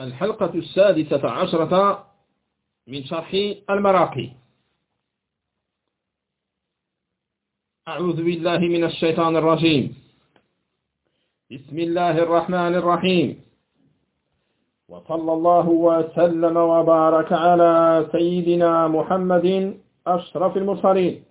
الحلقة 16 من شرح المراقي. أعوذ بالله من الشيطان الرجيم. بسم الله الرحمن الرحيم، وصلى الله وسلم وبارك على سيدنا محمد أشرف المرسلين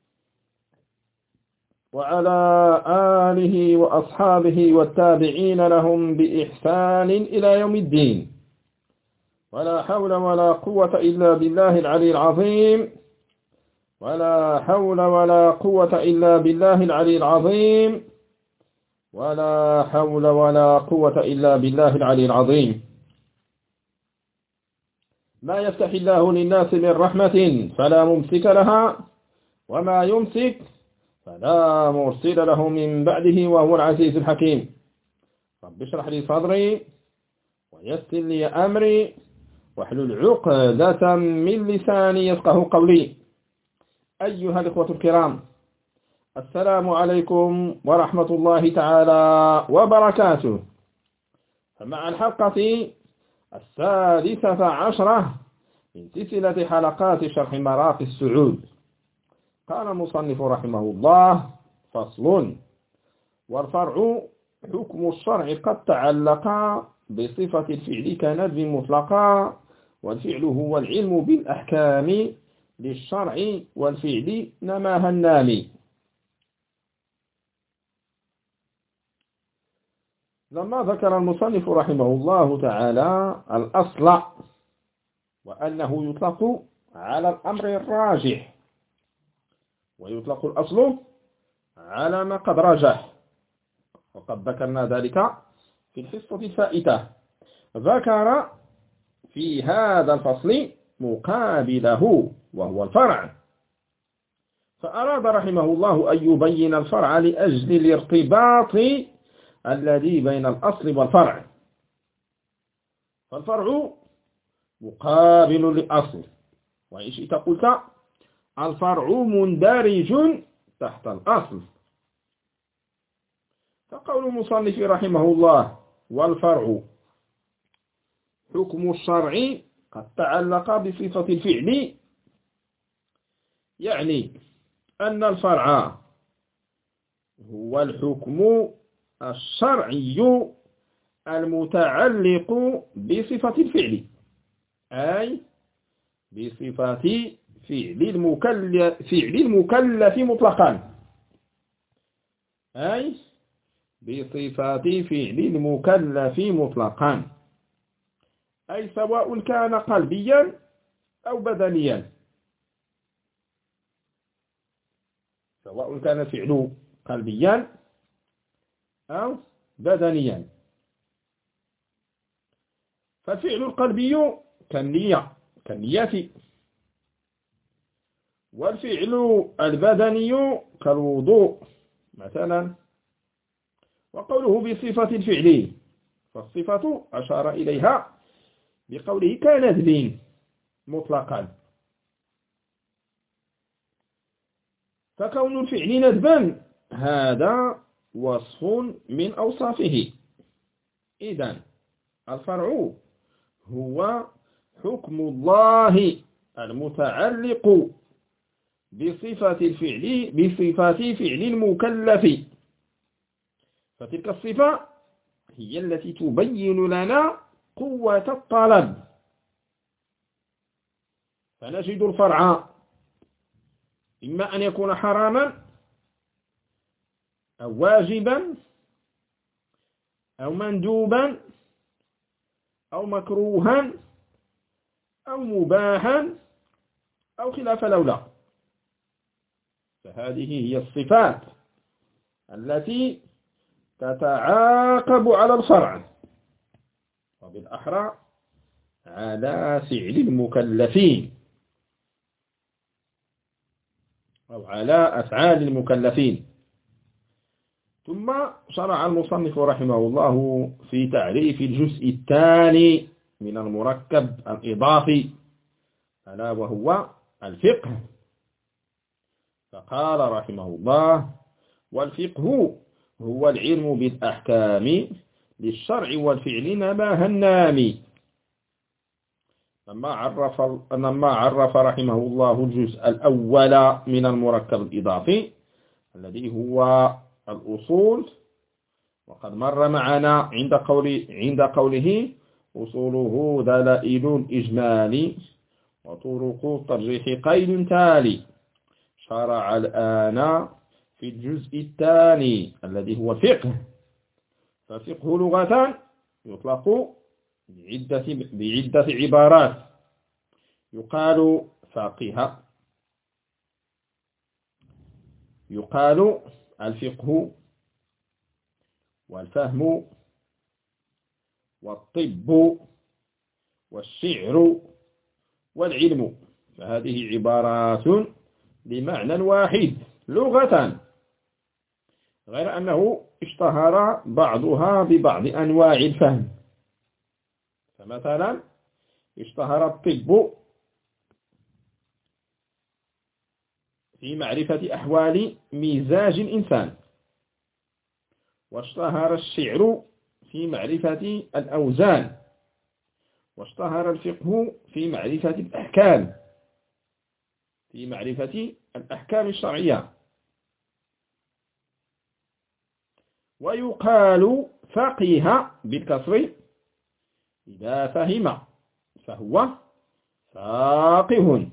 وعلى آله وأصحابه والتابعين لهم بإحسان إلى يوم الدين، ولا حول ولا قوة إلا بالله العلي العظيم، ولا حول ولا قوة إلا بالله العلي العظيم، ولا حول ولا قوة إلا بالله العلي العظيم. ما يفتح الله للناس من رحمة فلا ممسك لها، وما يمسك فلا مرسل له من بعده، وهو العزيز الحكيم. رب اشرح لي صدري ويسر لي أمري واحلل عقدة من لساني يفقه قولي. أيها الإخوة الكرام، السلام عليكم ورحمة الله تعالى وبركاته. فمع الحلقة 16 من سلسلة حلقات شرح مراقي السعود، قال المصنف رحمه الله: فصل: والفرع حكم الشرع قد تعلق بصفة الفعل كندب مطلقا، والفعل هو العلم بالأحكام للشرع، والفعل نماها النامي. لما ذكر المصنف رحمه الله تعالى الأصل، وأنه يطلق على الأمر الراجح، ويطلق الأصل على ما قد رجح، وقد ذكرنا ذلك في الحصة الفائتة. ذكر في هذا الفصل مقابله وهو الفرع، فأراد رحمه الله أن يبين الفرع لأجل الارتباط الذي بين الأصل والفرع. فالفرع مقابل للأصل، وإن شئت قلت الفرع مندرج تحت الأصل. فقول المصنف رحمه الله: والفرع حكم الشرع قد تعلق بصفة الفعل، يعني أن الفرع هو الحكم الشرعي المتعلق بصفة الفعل، أي بصفة فعل المكلف مطلقا، أي بصفة فعل المكلف مطلقا، أي سواء كان قلبيا أو بدنيا، سواء كان الفعل قلبيا أو بدنيا. فالفعل القلبي كالنية، والفعل البدني كالوضوء مثلا. وقوله بصفة الفعل، فالصفة أشار إليها بقوله كندب مطلقا. فكون الفعل ندبا هذا وصف من أوصافه. إذن الفرع هو حكم الله المتعلق بصفة فعل المكلف، فتلك الصفة هي التي تبين لنا قوة الطلب. فنجد الفرع إما أن يكون حراما أو واجبا أو مندوبا أو مكروها أو مباحا أو خلاف الأولى. فهذه هي الصفات التي تتعاقب على الشرع، وبالأحرى على فعل المكلفين أو على أفعال المكلفين. ثم شرع المصنف رحمه الله في تعريف الجزء الثاني من المركب الإضافي، ألا وهو الفقه. فقال رحمه الله: والفقه هو العلم بالأحكام للشرع والفعل نماها النامي. لما عرف رحمه الله الجزء الأول من المركب الإضافي الذي هو الأصول، وقد مر معنا عند قوله أصوله دلائل الإجمال وطرق ترجيح قيد تالي. شرع الآن في الجزء الثاني الذي هو الفقه. فالفقه لغة يطلق بعدة عبارات. يقال فقه، يقال الفقه والفهم والطب والشعر والعلم، فهذه عبارات بمعنى واحد لغة، غير أنه اشتهر بعضها ببعض أنواع الفهم. فمثلا اشتهر الطب في معرفة أحوال مزاج الإنسان، واشتهر الشعر في معرفة الأوزان، واشتهر الفقه في معرفة الأحكام الشرعية. ويقال فقه بالكسر إذا فهم فهو فاقه،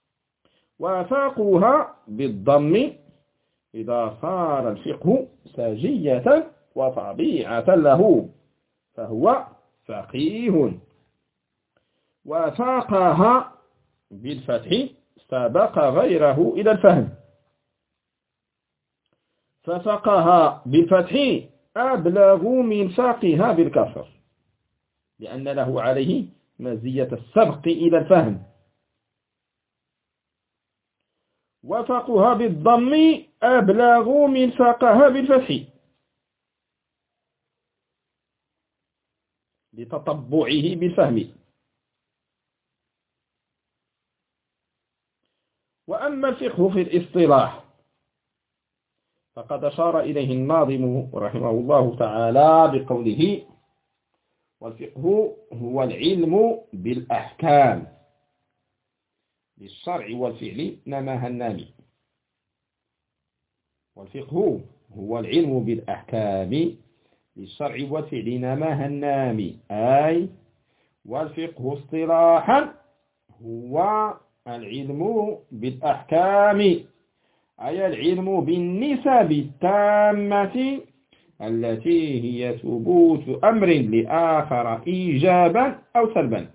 وفاقها بالضم إذا صار الفقه سجية وطبيعة له فهو فقيه، وفاقها بالفتح سبق غيره إلى الفهم، ففقها بالفتح أبلغ من فاقها بالكسر لأن له عليه مزية السبق إلى الفهم. وفقها بالضم أبلغ من فقها بالفتح لتطبعه بالفهم. وأما الفقه في الاصطلاح فقد أشار إليه الناظم رحمه الله تعالى بقوله: والفقه هو العلم بالأحكام للشرع والفعل نماها النامي. والفقه هو العلم بالأحكام للشرع والفعل نماها النامي، أي والفقه اصطلاحا هو العلم بالأحكام، أي العلم بالنسب التامة التي هي ثبوت أمر لآخر إيجابا أو سلبا.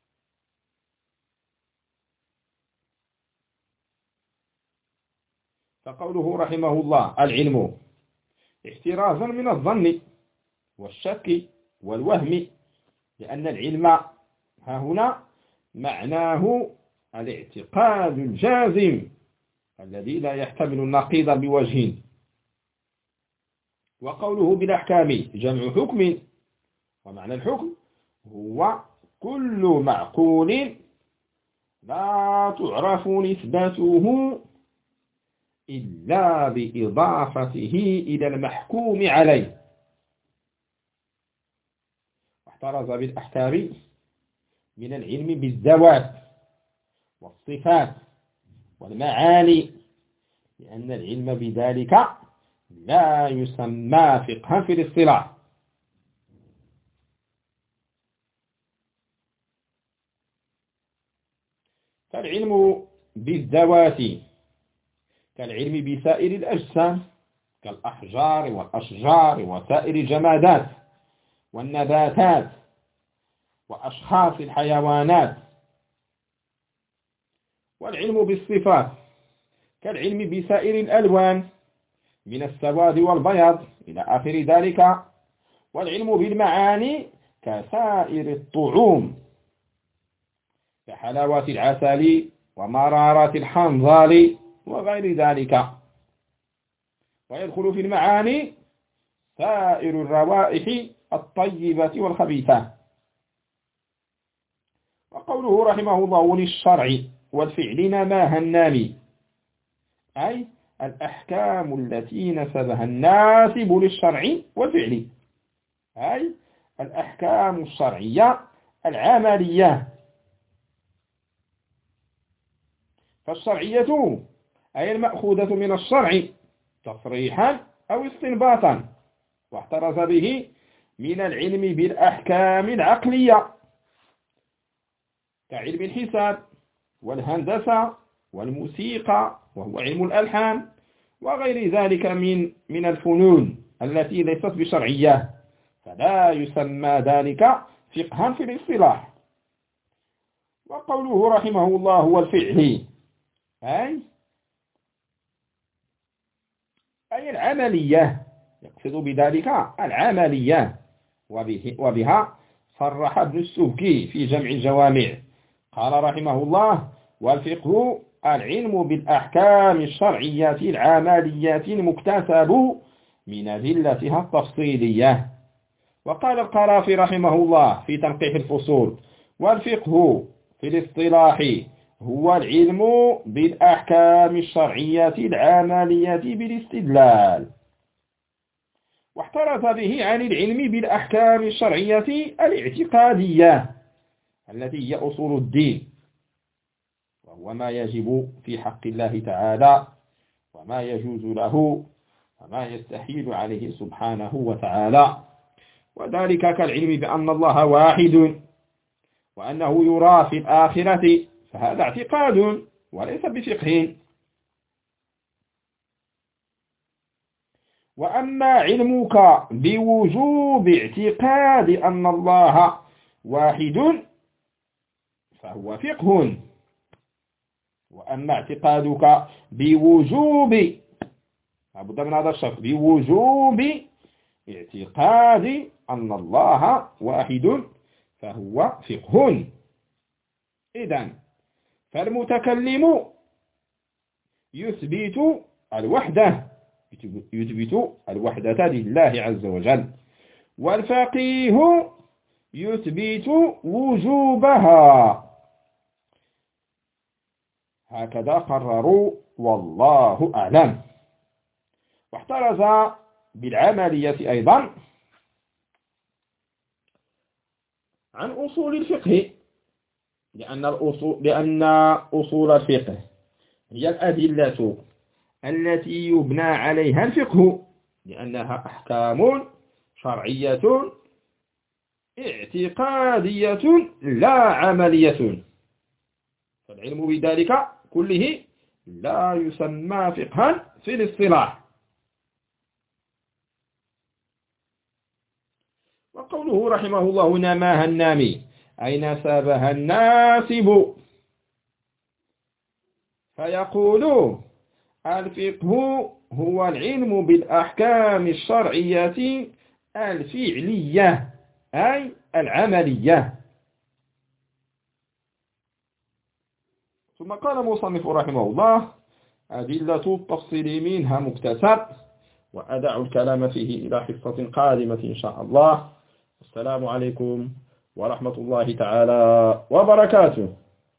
فقوله رحمه الله العلم احترازا من الظن والشك والوهم، لأن العلم ها هنا معناه الاعتقاد الجازم الذي لا يحتمل النقيض بوجه. وقوله بالأحكام جمع حكم، ومعنى الحكم هو كل معقول لا تعرف نسبته إلا بإضافته إلى المحكوم عليه. واحترز بالأحكام من العلم بالذوات والصفات والمعاني، لأن العلم بذلك لا يسمى فقها في الاصطلاح. فالعلم بالذوات كالعلم بسائر الأجسام كالأحجار والأشجار وسائر الجمادات والنباتات وأشخاص الحيوانات. والعلم بالصفات كالعلم بسائر الألوان من السواد والبياض إلى آخر ذلك. والعلم بالمعاني كسائر الطعوم كحلاوة العسل ومرارة الحنظل وغير ذلك. ويدخل في المعاني سائر الروائح الطيبة والخبيثة. وقوله رحمه الله للشرع والفعل نماها النامي، أي الأحكام التي نسبها الناسب للشرع والفعل، أي الأحكام الشرعية العملية فالشرعية أي المأخوذة من الشرع تصريحا أو استنباطا، واحترز به من العلم بالأحكام العقلية كعلم الحساب والهندسة والموسيقى وهو علم الألحان وغير ذلك من الفنون التي ليست بشرعية، فلا يسمى ذلك فقها في الاصطلاح. وقوله رحمه الله هو الفعل أي العملية، يقصد بذلك العملية، وبها صرح ابن السبكي في جمع الجوامع، قال رحمه الله: والفقه العلم بالأحكام الشرعية العملية المكتسب من أدلتها التفصيلية. وقال القرافي رحمه الله في تنقيح الفصول: والفقه في الاصطلاح هو العلم بالأحكام الشرعية العملية بالاستدلال. واحترز به عن العلم بالأحكام الشرعية الاعتقادية التي هي أصول الدين، وهو ما يجب في حق الله تعالى وما يجوز له وما يستحيل عليه سبحانه وتعالى، وذلك كالعلم بأن الله واحد وأنه يرى في الآخرة، فهذا اعتقاد وليس بفقه. وأما علمك بوجوب اعتقاد أن الله واحد فهو فقه. وأما اعتقادك بوجوب، لابد من هذا الشرط، بوجوب اعتقاد أن الله واحد فهو فقه. إذن فالمتكلم يثبت الوحدة لله عز وجل، والفقيه يثبت وجوبها، هكذا قرروا والله أعلم. واحترز بالعملية أيضا عن أصول الفقه، لأن أصول الفقه هي الأدلة التي يبنى عليها الفقه، لأنها أحكام شرعية اعتقادية لا عملية، فالعلم بذلك كله لا يسمى فقها في الاصطلاح. وقوله رحمه الله: نماها النامي أي نسبها الناسب، فيقول: الفقه هو العلم بالأحكام الشرعية الفعلية أي العملية. ثم قال المصنف رحمه الله: أدلة التفصيل منها مكتسب، وأدع الكلام فيه إلى حصة قادمة إن شاء الله. السلام عليكم ورحمة الله تعالى وبركاته.